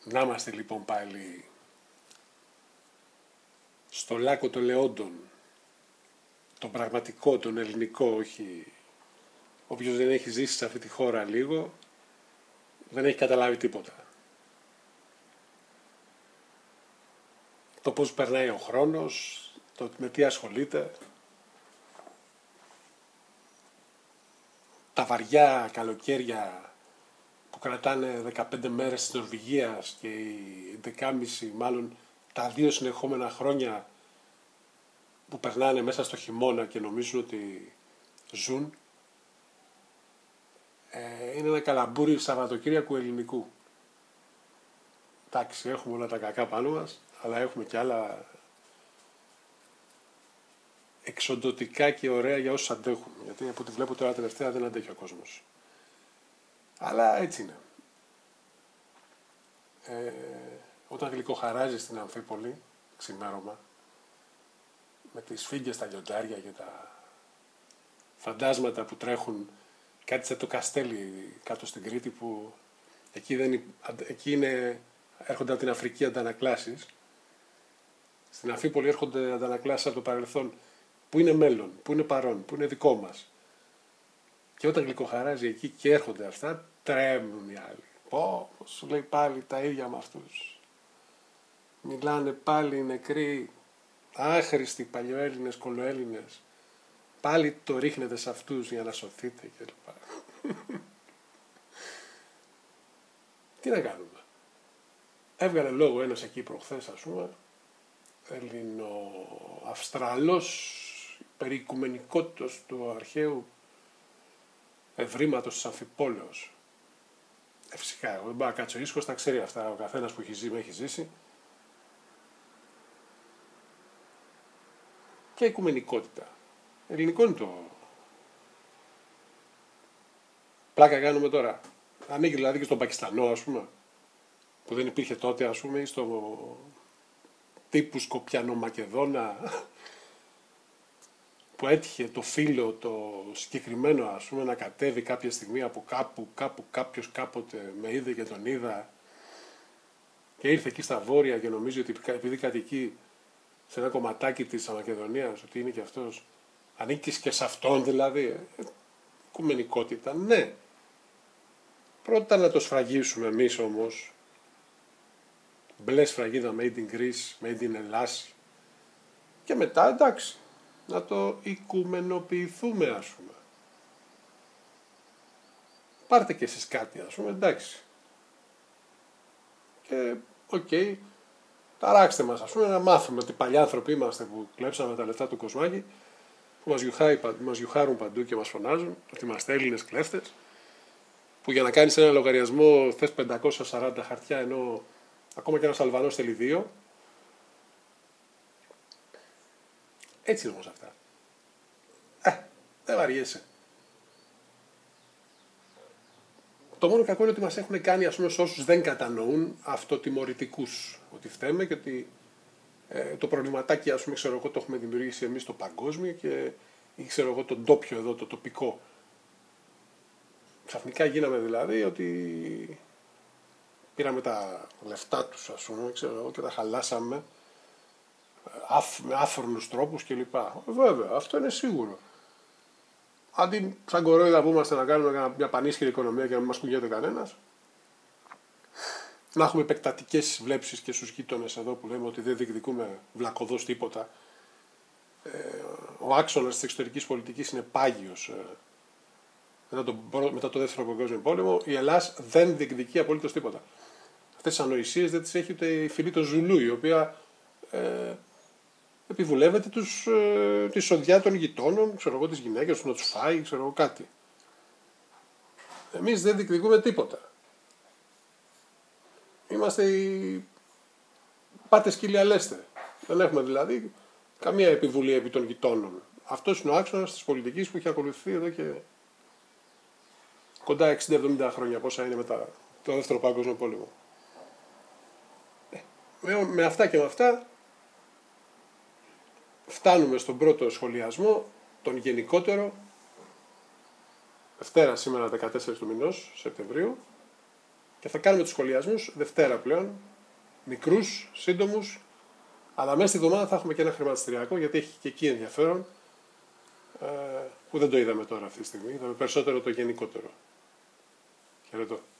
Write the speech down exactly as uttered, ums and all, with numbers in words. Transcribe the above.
Να είμαστε λοιπόν πάλι στο λάκκο των Λεόντων, τον πραγματικό, τον ελληνικό, όχι όποιος δεν έχει ζήσει σε αυτή τη χώρα λίγο, δεν έχει καταλάβει τίποτα. Το πώς περνάει ο χρόνος, το με τι ασχολείται, τα βαριά καλοκαίρια που κρατάνε δεκαπέντε μέρες της Νορβηγίας και οι δεκάμιση, μάλλον τα δύο συνεχόμενα χρόνια που περνάνε μέσα στο χειμώνα και νομίζουν ότι ζουν, ε, είναι ένα καλαμπούρι Σαββατοκύριακου ελληνικού. Εντάξει, έχουμε όλα τα κακά πάνω μας, αλλά έχουμε και άλλα εξοντωτικά και ωραία για όσους αντέχουν. Γιατί από ό,τι βλέπω τώρα τελευταία δεν αντέχει ο κόσμος. Αλλά έτσι είναι. Ε, όταν γλυκοχαράζει στην Αμφίπολη, ξημέρωμα, με τις φύγγες στα λιοντάρια και τα φαντάσματα που τρέχουν, κάτι σαν το Καστέλι κάτω στην Κρήτη, που εκεί, δεν, εκεί είναι, έρχονται από την Αφρική αντανακλάσεις. Στην Αμφίπολη έρχονται αντανακλάσεις από το παρελθόν, που είναι μέλλον, που είναι παρόν, που είναι δικό μας. Και όταν γλυκοχαράζει εκεί και έρχονται αυτά, τρέμουν οι άλλοι. Πω, σου λέει πάλι τα ίδια με αυτούς. Μιλάνε πάλι οι νεκροί, άχρηστοι παλιοέλληνες, κολοέλληνες. Πάλι το ρίχνετε σε αυτούς για να σωθείτε κλπ. Τι να κάνουμε. Έβγαλε λόγο ένας εκεί προχθές, ας πούμε, Ελληνο-Αυστραλός, περί οικουμενικότητας του αρχαίου ευρήματος της Αμφιπόλεως. Ε, φυσικά, εγώ δεν μπορώ να κάτσω ήσυχος, τα ξέρει αυτά ο καθένας που έχει ζει, με έχει ζήσει. Και οικουμενικότητα. Ελληνικό είναι το. Πλάκα κάνουμε τώρα. Ανήκει δηλαδή και στον Πακιστανό, ας πούμε, που δεν υπήρχε τότε, ας πούμε, ή στο τύπου Σκοπιανο-Μακεδόνα, που έτυχε το φίλο το συγκεκριμένο, ας πούμε, να κατέβει κάποια στιγμή από κάπου, κάπου κάποιος κάποτε με είδε και τον είδα και ήρθε εκεί στα βόρεια και νομίζει ότι επειδή κατοικεί σε ένα κομματάκι της Μακεδονίας, ότι είναι και αυτός, ανήκεις και σε αυτόν δηλαδή. Οικουμενικότητα, ναι. Πρώτα να το σφραγίσουμε εμείς όμως, μπλε σφραγίδα made in Greece, made in Ελλάς, και μετά εντάξει, να το οικουμενοποιηθούμε, ας πούμε. Πάρτε και εσείς κάτι, ας πούμε, εντάξει. Και οκ, okay, ταράξτε μας, ας πούμε, να μάθουμε ότι παλιά άνθρωποι είμαστε που κλέψαμε τα λεφτά του Κοσμάκη, που μας, γιουχάει, μας γιουχάρουν παντού και μας φωνάζουν ότι είμαστε Έλληνες κλέφτες, που για να κάνεις ένα λογαριασμό θες πεντακόσια σαράντα χαρτιά, ενώ ακόμα και ένας Αλβανός θέλει δύο. Έτσι είναι όμως αυτά. Ε, δεν βαριέσαι. Το μόνο κακό είναι ότι μας έχουν κάνει, ας πούμε, σε όσους δεν κατανοούν, αυτοτιμωρητικούς. Ότι φταίμε και ότι ε, το προβληματάκι, ας πούμε, ξέρω εγώ, το έχουμε δημιουργήσει εμείς το παγκόσμιο και ή ξέρω εγώ τον τόπιο εδώ, το τοπικό. Ξαφνικά γίναμε δηλαδή ότι πήραμε τα λεφτά τους, ας πούμε, ξέρω εγώ, και τα χαλάσαμε με άφρονους τρόπους κλπ. Βέβαια, αυτό είναι σίγουρο. Αντί σαν κορόιδα που είμαστε να κάνουμε μια πανίσχυρη οικονομία και να μην μας κουνιέται κανένας, να έχουμε επεκτατικές βλέψεις και στους γείτονες εδώ που λέμε ότι δεν διεκδικούμε βλακωδώς τίποτα. Ε, ο άξονας της εξωτερικής πολιτικής είναι πάγιος. Ε, μετά, το, μετά το δεύτερο παγκόσμιο πόλεμο, η Ελλάς δεν διεκδικεί απολύτως τίποτα. Αυτές τις ανοησίες δεν τις έχει ούτε η φυλή των Ζουλού, η οποία ε, επιβουλεύεται τους, ε, τη σοδιά των γειτόνων, ξέρω εγώ, τις γυναίκες του να τους φάει, ξέρω εγώ κάτι. Εμείς δεν διεκδικούμε τίποτα. Είμαστε οι πάτε σκύλια λέστε. Δεν έχουμε δηλαδή καμία επιβουλή επί των γειτόνων. Αυτός είναι ο άξονας της πολιτικής που έχει ακολουθηθεί εδώ και κοντά εξήντα εβδομήντα χρόνια, πόσα είναι μετά το δεύτερο παγκόσμιο πόλεμο. Ε, με, με αυτά και με αυτά φτάνουμε στον πρώτο σχολιασμό, τον γενικότερο, Δευτέρα σήμερα δεκατέσσερις του μηνός, Σεπτεμβρίου, Και θα κάνουμε τους σχολιασμούς Δευτέρα πλέον, μικρούς, σύντομους, αλλά μέσα στη εβδομάδα θα έχουμε και ένα χρηματιστηριακό, γιατί έχει και εκεί ενδιαφέρον, ε, που δεν το είδαμε τώρα αυτή τη στιγμή, είδαμε περισσότερο το γενικότερο. Χαιρετώ.